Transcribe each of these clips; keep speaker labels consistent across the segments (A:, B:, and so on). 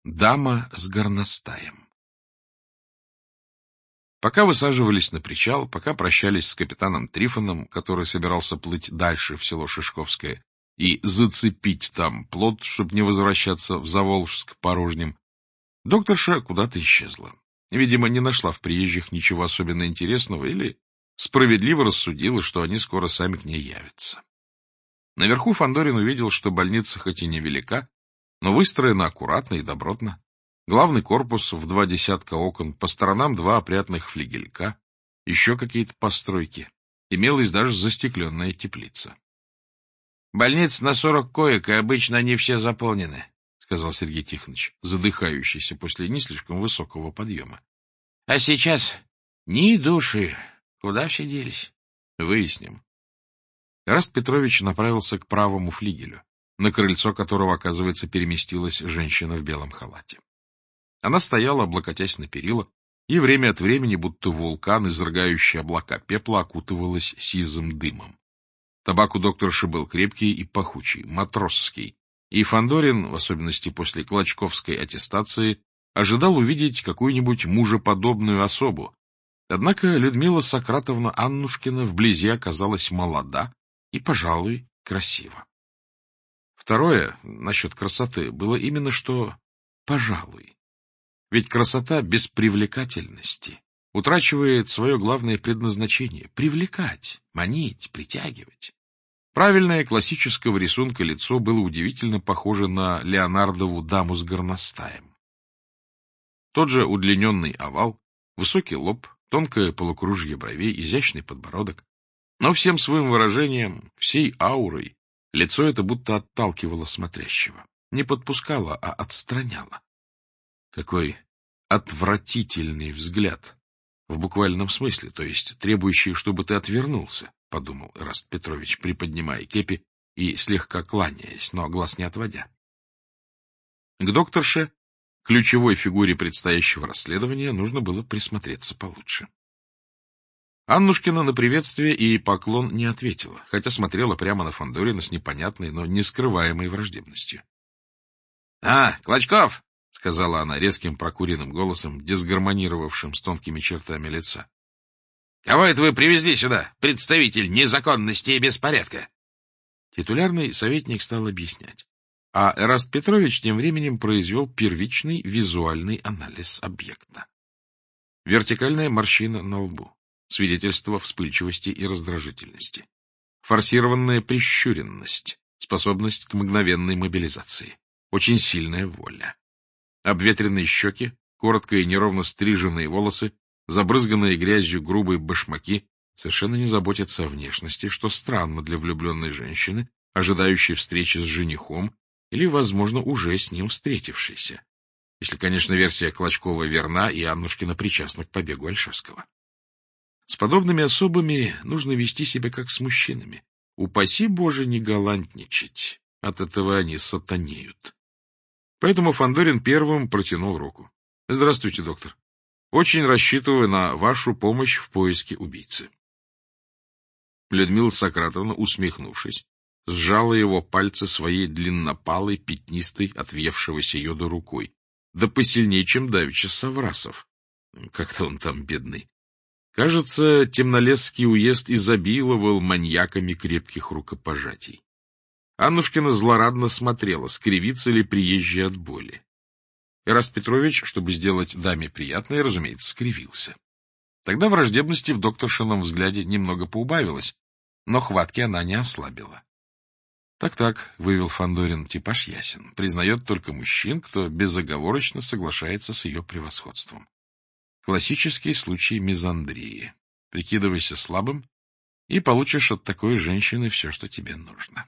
A: Дама с горностаем. Пока высаживались на причал, пока прощались с капитаном Трифоном, который собирался плыть дальше в село Шишковское и зацепить там плот, чтобы не возвращаться в Заволжск порожним, докторша куда-то исчезла. Видимо, не нашла в приезжих ничего особенно интересного или справедливо рассудила, что они скоро сами к ней явятся. Наверху Фандорин увидел, что больница хоть и невелика, но выстроена аккуратно и добротно. Главный корпус в 20 окон, по сторонам 2 опрятных флигелька, еще какие-то постройки. Имелась даже застекленная теплица. — Больница на 40 коек, и обычно они все заполнены, — сказал Сергей Тихонович, задыхающийся после не слишком высокого подъема. — А сейчас ни души. Куда все делись? — Выясним. Эраст Петрович направился к правому флигелю, на крыльцо которого, оказывается, переместилась женщина в белом халате. Она стояла, облокотясь на перила, и время от времени, будто вулкан, изрыгающий облака пепла, окутывалась сизым дымом. Табак у докторши был крепкий и пахучий, матросский, и Фандорин, в особенности после клочковской аттестации, ожидал увидеть какую-нибудь мужеподобную особу. Однако Людмила Сократовна Аннушкина вблизи оказалась молода и, пожалуй, красива. Второе, насчет красоты, было именно что «пожалуй». Ведь красота без привлекательности утрачивает свое главное предназначение — привлекать, манить, притягивать. Правильное классического рисунка лицо было удивительно похоже на Леонардову даму с горностаем. Тот же удлиненный овал, высокий лоб, тонкое полукружье бровей, изящный подбородок. Но всем своим выражением, всей аурой, лицо это будто отталкивало смотрящего, не подпускало, а отстраняло. Какой отвратительный взгляд, в буквальном смысле, то есть требующий, чтобы ты отвернулся, — подумал Эраст Петрович, приподнимая кепи и слегка кланяясь, но глаз не отводя. К докторше, ключевой фигуре предстоящего расследования, нужно было присмотреться получше. Аннушкина на приветствие и поклон не ответила, хотя смотрела прямо на Фандорина с непонятной, но не скрываемой враждебностью. — Клочков! — сказала она резким прокуренным голосом, дисгармонировавшим с тонкими чертами лица. — Кого это вы привезли сюда, представитель незаконности и беспорядка? Титулярный советник стал объяснять, а Эраст Петрович тем временем произвел первичный визуальный анализ объекта. Вертикальная морщина на лбу. Свидетельство вспыльчивости и раздражительности. Форсированная прищуренность, способность к мгновенной мобилизации. Очень сильная воля. Обветренные щеки, коротко и неровно стриженные волосы, забрызганные грязью грубые башмаки совершенно не заботятся о внешности, что странно для влюбленной женщины, ожидающей встречи с женихом или, возможно, уже с ним встретившейся. Если, конечно, версия Клочкова верна, и Аннушкина причастна к побегу Ольшевского. С подобными особами нужно вести себя как с мужчинами. Упаси Боже не галантничать, от этого они сатанеют. Поэтому Фандорин первым протянул руку. — Здравствуйте, доктор. Очень рассчитываю на вашу помощь в поиске убийцы. Людмила Сократовна, усмехнувшись, сжала его пальцы своей длиннопалой, пятнистой, отвевшегося йода рукой. Да посильнее, чем давеча Саврасов. Как-то он там бедный. Кажется, Темнолесский уезд изобиловал маньяками крепких рукопожатий. Аннушкина злорадно смотрела, скривится ли приезжий от боли. Эраст Петрович, чтобы сделать даме приятное, разумеется, скривился. Тогда враждебности в докторшином взгляде немного поубавилось, но хватки она не ослабила. Так, вывел Фандорин, типаж ясен. Признает только мужчин, кто безоговорочно соглашается с ее превосходством. Классический случай мизандрии. Прикидывайся слабым, и получишь от такой женщины все, что тебе нужно.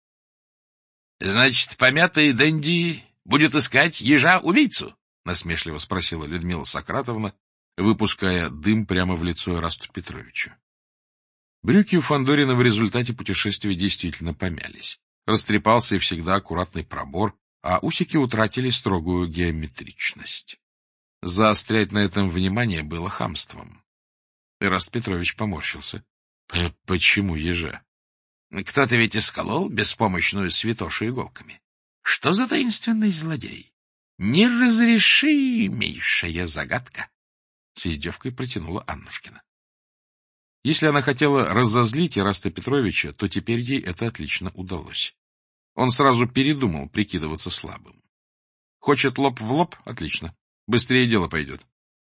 A: — Значит, помятый Дэнди будет искать ежа-убийцу? — насмешливо спросила Людмила Сократовна, выпуская дым прямо в лицо Эрасту Петровичу. Брюки у Фандорина в результате путешествия действительно помялись. Растрепался и всегда аккуратный пробор, а усики утратили строгую геометричность. Заострять на этом внимание было хамством. Эраст Петрович поморщился. — Почему ежа? — Кто-то ведь исколол беспомощную святошу иголками. Что за таинственный злодей? Неразрешимейшая загадка, — с издевкой протянула Аннушкина. Если она хотела разозлить Ираста Петровича, то теперь ей это отлично удалось. Он сразу передумал прикидываться слабым. Хочет лоб в лоб — отлично. Быстрее дело пойдет.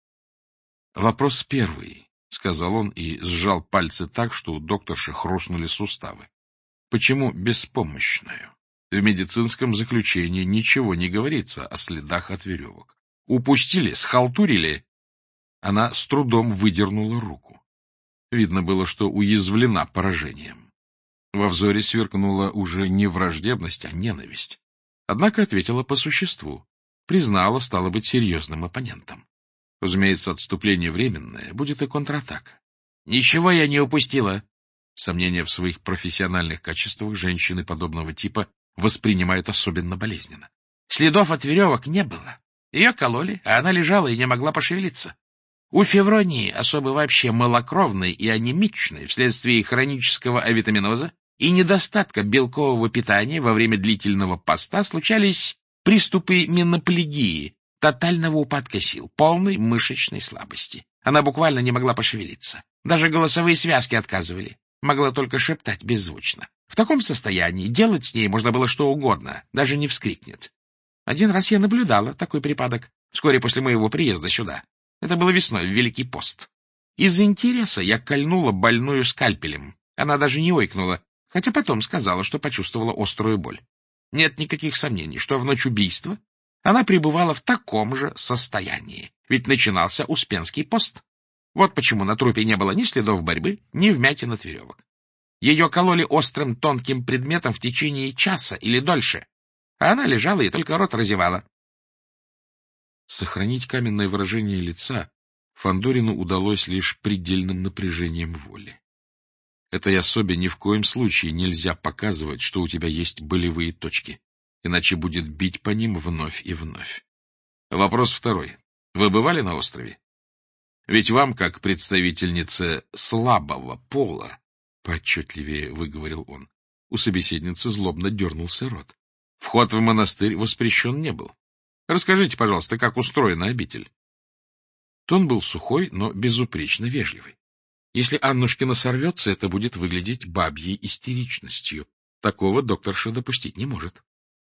A: — Вопрос первый, — сказал он и сжал пальцы так, что у докторши хрустнули суставы. — Почему беспомощную? В медицинском заключении ничего не говорится о следах от веревок. Упустили, схалтурили. Она с трудом выдернула руку. Видно было, что уязвлена поражением. Во взоре сверкнула уже не враждебность, а ненависть. Однако ответила по существу. Признала, стало быть, серьезным оппонентом. Разумеется, отступление временное, будет и контратака. — Ничего я не упустила. Сомнения в своих профессиональных качествах женщины подобного типа воспринимают особенно болезненно. Следов от веревок не было. Ее кололи, а она лежала и не могла пошевелиться. У Февронии, особо вообще малокровной и анемичной, вследствие хронического авитаминоза и недостатка белкового питания во время длительного поста, случались приступы меноплегии, тотального упадка сил, полной мышечной слабости. Она буквально не могла пошевелиться. Даже голосовые связки отказывали. Могла только шептать беззвучно. В таком состоянии делать с ней можно было что угодно, даже не вскрикнет. Один раз я наблюдала такой припадок вскоре после моего приезда сюда. Это было весной, в Великий пост. Из интереса я кольнула больную скальпелем. Она даже не ойкнула, хотя потом сказала, что почувствовала острую боль. Нет никаких сомнений, что в ночь убийства она пребывала в таком же состоянии, ведь начинался Успенский пост. Вот почему на трупе не было ни следов борьбы, ни вмятин от веревок. Ее кололи острым тонким предметом в течение часа или дольше, а она лежала и только рот разевала. Сохранить каменное выражение лица Фандорину удалось лишь предельным напряжением воли. Этой особе ни в коем случае нельзя показывать, что у тебя есть болевые точки, иначе будет бить по ним вновь и вновь. Вопрос второй. Вы бывали на острове? Ведь вам, как представительнице слабого пола, — поотчетливее выговорил он, у собеседницы злобно дернулся рот. Вход в монастырь воспрещен не был. Расскажите, пожалуйста, как устроена обитель. Тон был сухой, но безупречно вежливый. Если Аннушкина сорвется, это будет выглядеть бабьей истеричностью. Такого докторша допустить не может.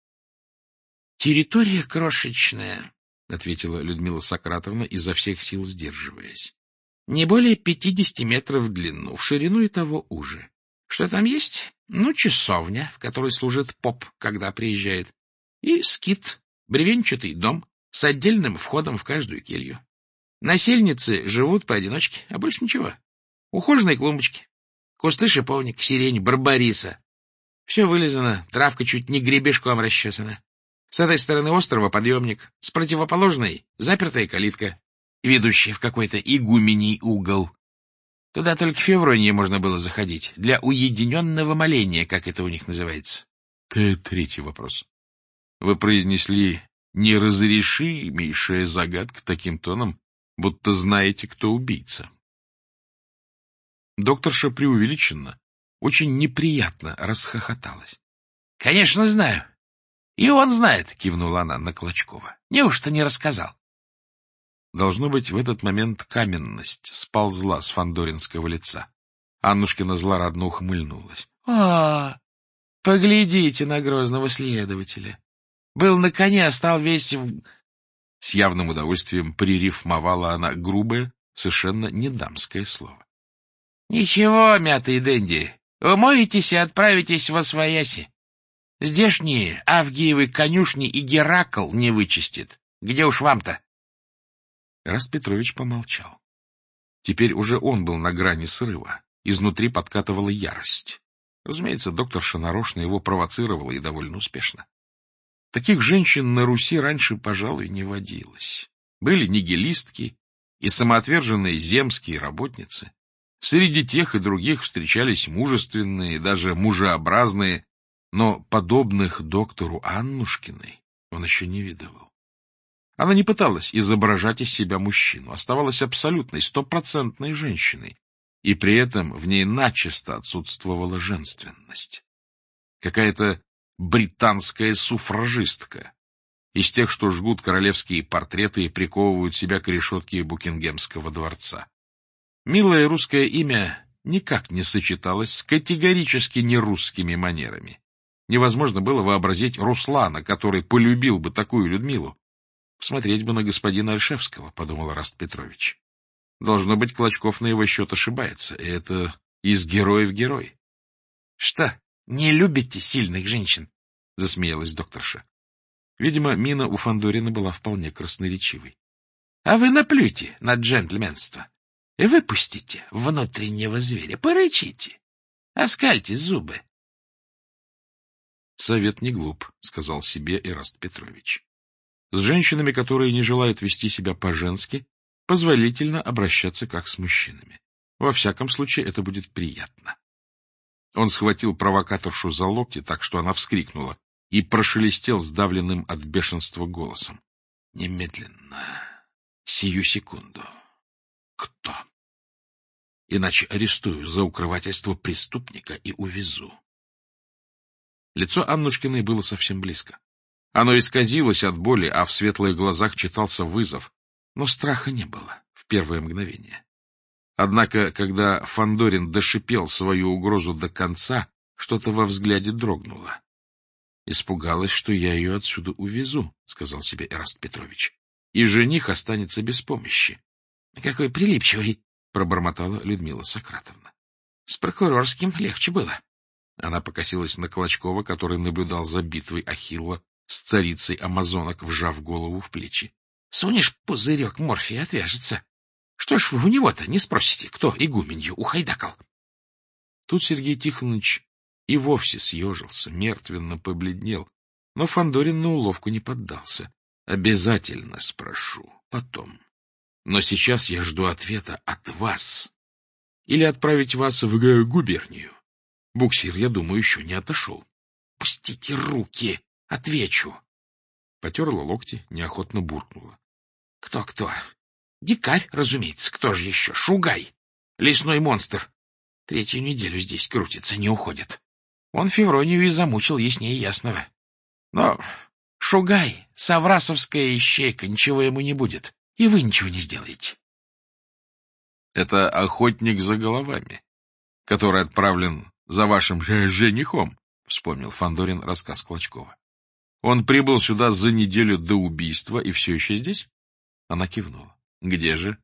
A: — Территория крошечная, — ответила Людмила Сократовна, изо всех сил сдерживаясь. — Не более 50 метров в длину, в ширину и того уже. Что там есть? Ну, часовня, в которой служит поп, когда приезжает, и скит, бревенчатый дом с отдельным входом в каждую келью. Насельницы живут поодиночке, а больше ничего. Ухоженные клумбочки, кусты шиповник, сирень, барбариса. Все вылизано, травка чуть не гребешком расчесана. С этой стороны острова подъемник, с противоположной — запертая калитка, ведущая в какой-то игумений угол. Туда только Февронии можно было заходить, для уединенного моления, как это у них называется. Третий вопрос. Вы произнесли неразрешимейшая загадка таким тоном, будто знаете, кто убийца. Докторша преувеличенно, очень неприятно расхохоталась. — Конечно, знаю. И он знает, — кивнула она на Клочкова. — Неужто не рассказал? Должно быть, в этот момент каменность сползла с фандоринского лица. Аннушкина злорадно ухмыльнулась. — Поглядите на грозного следователя. Был на коне, а стал весь в... С явным удовольствием пририфмовала она грубое, совершенно не дамское слово. — Ничего, мятый денди, умоетесь и отправитесь восвояси. Здешние Авгиевы конюшни и Геракл не вычистит. Где уж вам-то? Ираст Петрович помолчал. Теперь уже он был на грани срыва. Изнутри подкатывала ярость. Разумеется, докторша нарочно его провоцировала и довольно успешно. Таких женщин на Руси раньше, пожалуй, не водилось. Были нигилистки и самоотверженные земские работницы. Среди тех и других встречались мужественные, даже мужеобразные, но подобных доктору Аннушкиной он еще не видывал. Она не пыталась изображать из себя мужчину, оставалась абсолютной, стопроцентной женщиной, и при этом в ней начисто отсутствовала женственность. Какая-то британская суфражистка. из тех, что жгут королевские портреты и приковывают себя к решетке Букингемского дворца. Милое русское имя никак не сочеталось с категорически нерусскими манерами. Невозможно было вообразить Руслана, который полюбил бы такую Людмилу. Смотреть бы на господина Ольшевского, — подумал Эраст Петрович. Должно быть, Клочков на его счет ошибается, и это из героя в герой. — Что, не любите сильных женщин? — засмеялась докторша. Видимо, мина у Фандорина была вполне красноречивой. — А вы наплюйте на джентльменство и выпустите внутреннего зверя, порычите, оскальте зубы. — Совет не глуп, — сказал себе Эраст Петрович. С женщинами, которые не желают вести себя по-женски, позволительно обращаться как с мужчинами. Во всяком случае, это будет приятно. Он схватил провокаторшу за локти, так что она вскрикнула, и прошелестел сдавленным от бешенства голосом. — Немедленно, сию секунду. Кто? Иначе арестую за укрывательство преступника и увезу. Лицо Аннушкиной было совсем близко. Оно исказилось от боли, а в светлых глазах читался вызов, но страха не было в первое мгновение. Однако, когда Фандорин дошипел свою угрозу до конца, что-то во взгляде дрогнуло. — Испугалась, что я ее отсюда увезу, — сказал себе Эраст Петрович, — и жених останется без помощи. — Какой прилипчивый, — пробормотала Людмила Сократовна. — С прокурорским легче было. Она покосилась на Клочкова, который наблюдал за битвой Ахилла с царицей амазонок, вжав голову в плечи. — Сунешь пузырек морфия, отвяжется. Что ж вы у него-то не спросите, кто игуменью ухайдакал? Тут Сергей Тихонович и вовсе съежился, мертвенно побледнел, но Фандорин на уловку не поддался. — Обязательно спрошу, потом. Но сейчас я жду ответа от вас. Или отправить вас в губернию. Буксир, я думаю, еще не отошел. — Пустите руки, отвечу. Потерла локти, неохотно буркнула. — Кто-кто? Дикарь, разумеется, кто же еще? Шугай, лесной монстр. Третью неделю здесь крутится, не уходит. Он Февронию и замучил, яснее ясного. Но Шугай, саврасовская ищейка, ничего ему не будет, и вы ничего не сделаете. Это охотник за головами, который отправлен за вашим женихом, — вспомнил Фандорин рассказ Клочкова. Он прибыл сюда за неделю до убийства и все еще здесь? Она кивнула. — Где же?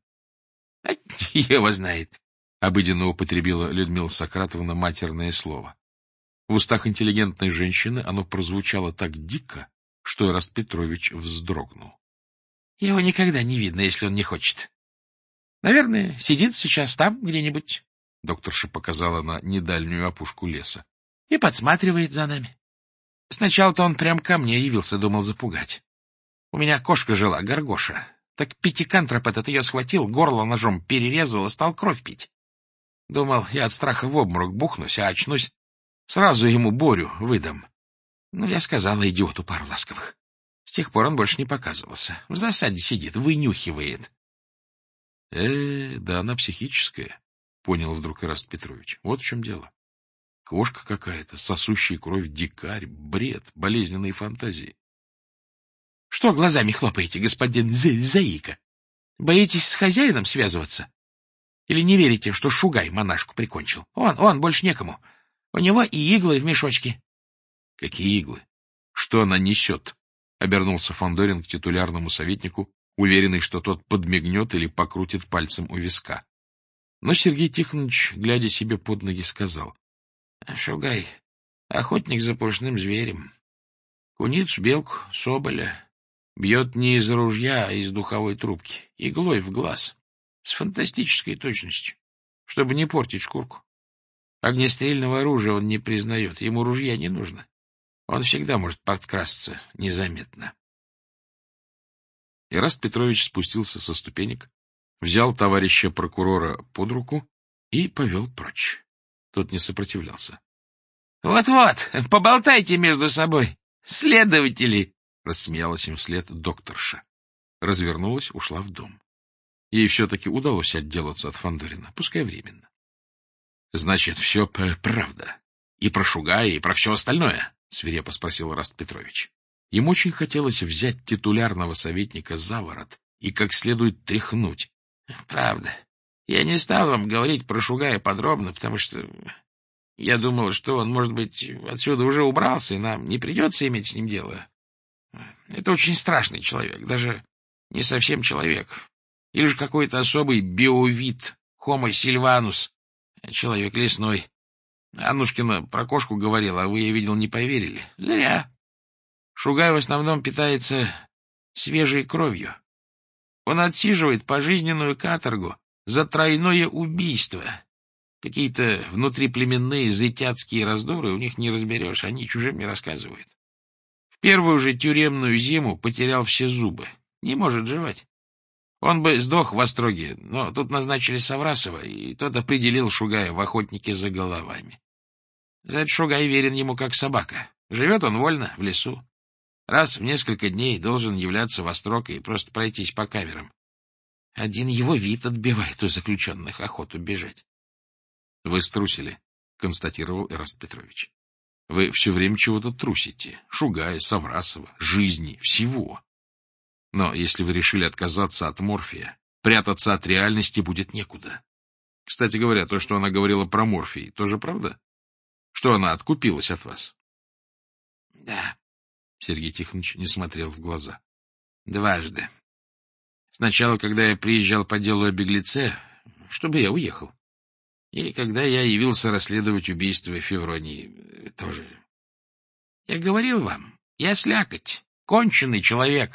A: — Его знает, — обыденно употребила Людмила Сократовна матерное слово. В устах интеллигентной женщины оно прозвучало так дико, что Эраст Петрович вздрогнул. — Его никогда не видно, если он не хочет. Наверное, сидит сейчас там где-нибудь, — докторша показала на недальнюю опушку леса, — и подсматривает за нами. Сначала-то он прям ко мне явился, думал запугать. У меня кошка жила, Горгоша. Так пятикантроп этот ее схватил, горло ножом перерезал и стал кровь пить. Думал, я от страха в обморок бухнусь, а очнусь, сразу ему Борю выдам. Ну, я сказала идиоту пару ласковых. С тех пор он больше не показывался. В засаде сидит, вынюхивает. Да она психическая, — понял вдруг Эраст Петрович. Вот в чем дело. Кошка какая-то, сосущая кровь дикарь, бред, болезненные фантазии. — Что глазами хлопаете, господин Заика? Боитесь с хозяином связываться? Или не верите, что Шугай монашку прикончил? Он, больше некому. У него и иглы в мешочке. — Какие иглы? Что она несет? — обернулся Фандорин к титулярному советнику, уверенный, что тот подмигнет или покрутит пальцем у виска. Но Сергей Тихонович, глядя себе под ноги, сказал: — Шугай — охотник за пушным зверем. Куницу, белку, соболя бьет не из ружья, а из духовой трубки, иглой в глаз, с фантастической точностью, чтобы не портить шкурку. Огнестрельного оружия он не признает, ему ружья не нужно. Он всегда может подкрасться незаметно. Эраст Петрович спустился со ступенек, взял товарища прокурора под руку и повел прочь. Тот не сопротивлялся. — Вот-вот, поболтайте между собой, следователи! — рассмеялась им вслед докторша. Развернулась, ушла в дом. Ей все-таки удалось отделаться от Фандорина, пускай временно. — Значит, все правда. И про Шугая, и про все остальное? — свирепо спросил Эраст Петрович. Им очень хотелось взять титулярного советника за ворот и как следует тряхнуть. — Правда. Я не стал вам говорить про Шугая подробно, потому что я думал, что он, может быть, отсюда уже убрался, и нам не придется иметь с ним дело. Это очень страшный человек, даже не совсем человек. Или же какой-то особый биовид, Homo silvanus, человек лесной. Аннушкина про кошку говорила, а вы, я видел, не поверили. Зря. Шугай в основном питается свежей кровью. Он отсиживает пожизненную каторгу за тройное убийство. Какие-то внутриплеменные зытяцкие раздоры, у них не разберешь, они чужим не рассказывают. В первую же тюремную зиму потерял все зубы. Не может жевать. Он бы сдох в Остроге, но тут назначили Саврасова, и тот определил Шугая в охотнике за головами. За это Шугай верен ему как собака. Живет он вольно, в лесу. Раз в несколько дней должен являться в Острог и просто пройтись по камерам. Один его вид отбивает у заключенных охоту бежать. — Вы струсили, — констатировал Эраст Петрович. — Вы все время чего-то трусите. Шугая, Саврасова, жизни, всего. Но если вы решили отказаться от морфия, прятаться от реальности будет некуда. Кстати говоря, то, что она говорила про морфий, тоже правда? Что она откупилась от вас? — Да. Сергей Тихонович не смотрел в глаза. — Дважды. Сначала, когда я приезжал по делу о беглеце, чтобы я уехал. И когда я явился расследовать убийство Февронии, тоже. Я говорил вам, я слякоть, конченый человек.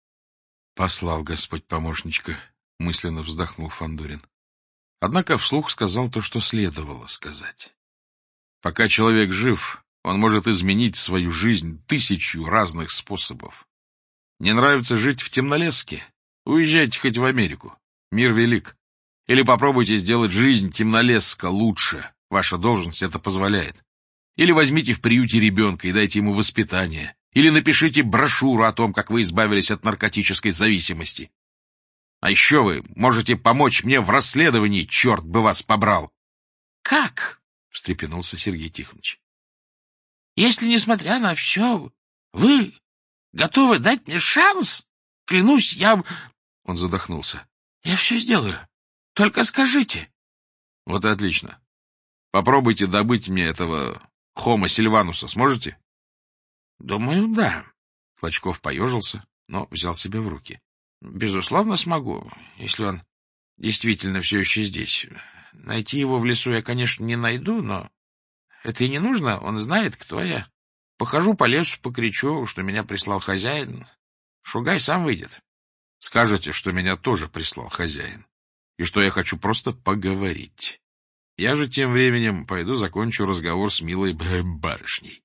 A: — Послал Господь помощничка, — мысленно вздохнул Фандорин. Однако вслух сказал то, что следовало сказать. Пока человек жив, он может изменить свою жизнь 1000 разных способов. Не нравится жить в Темнолеске? Уезжайте хоть в Америку. Мир велик. Или попробуйте сделать жизнь Темнолеска лучше. Ваша должность это позволяет. Или возьмите в приюте ребенка и дайте ему воспитание. Или напишите брошюру о том, как вы избавились от наркотической зависимости. А еще вы можете помочь мне в расследовании, черт бы вас побрал. — Как? — встрепенулся Сергей Тихонович. — Если, несмотря на все, вы готовы дать мне шанс? Клянусь, я... Он задохнулся. — Я все сделаю. Только скажите. — Вот и отлично. Попробуйте добыть мне этого Homo silvanusa. Сможете? — Думаю, да. Клочков поежился, но взял себя в руки. — Безусловно, смогу, если он действительно все еще здесь. Найти его в лесу я, конечно, не найду, но это и не нужно, он знает, кто я. Похожу по лесу, покричу, что меня прислал хозяин. Шугай сам выйдет. Скажете, что меня тоже прислал хозяин, и что я хочу просто поговорить. Я же тем временем пойду закончу разговор с милой барышней.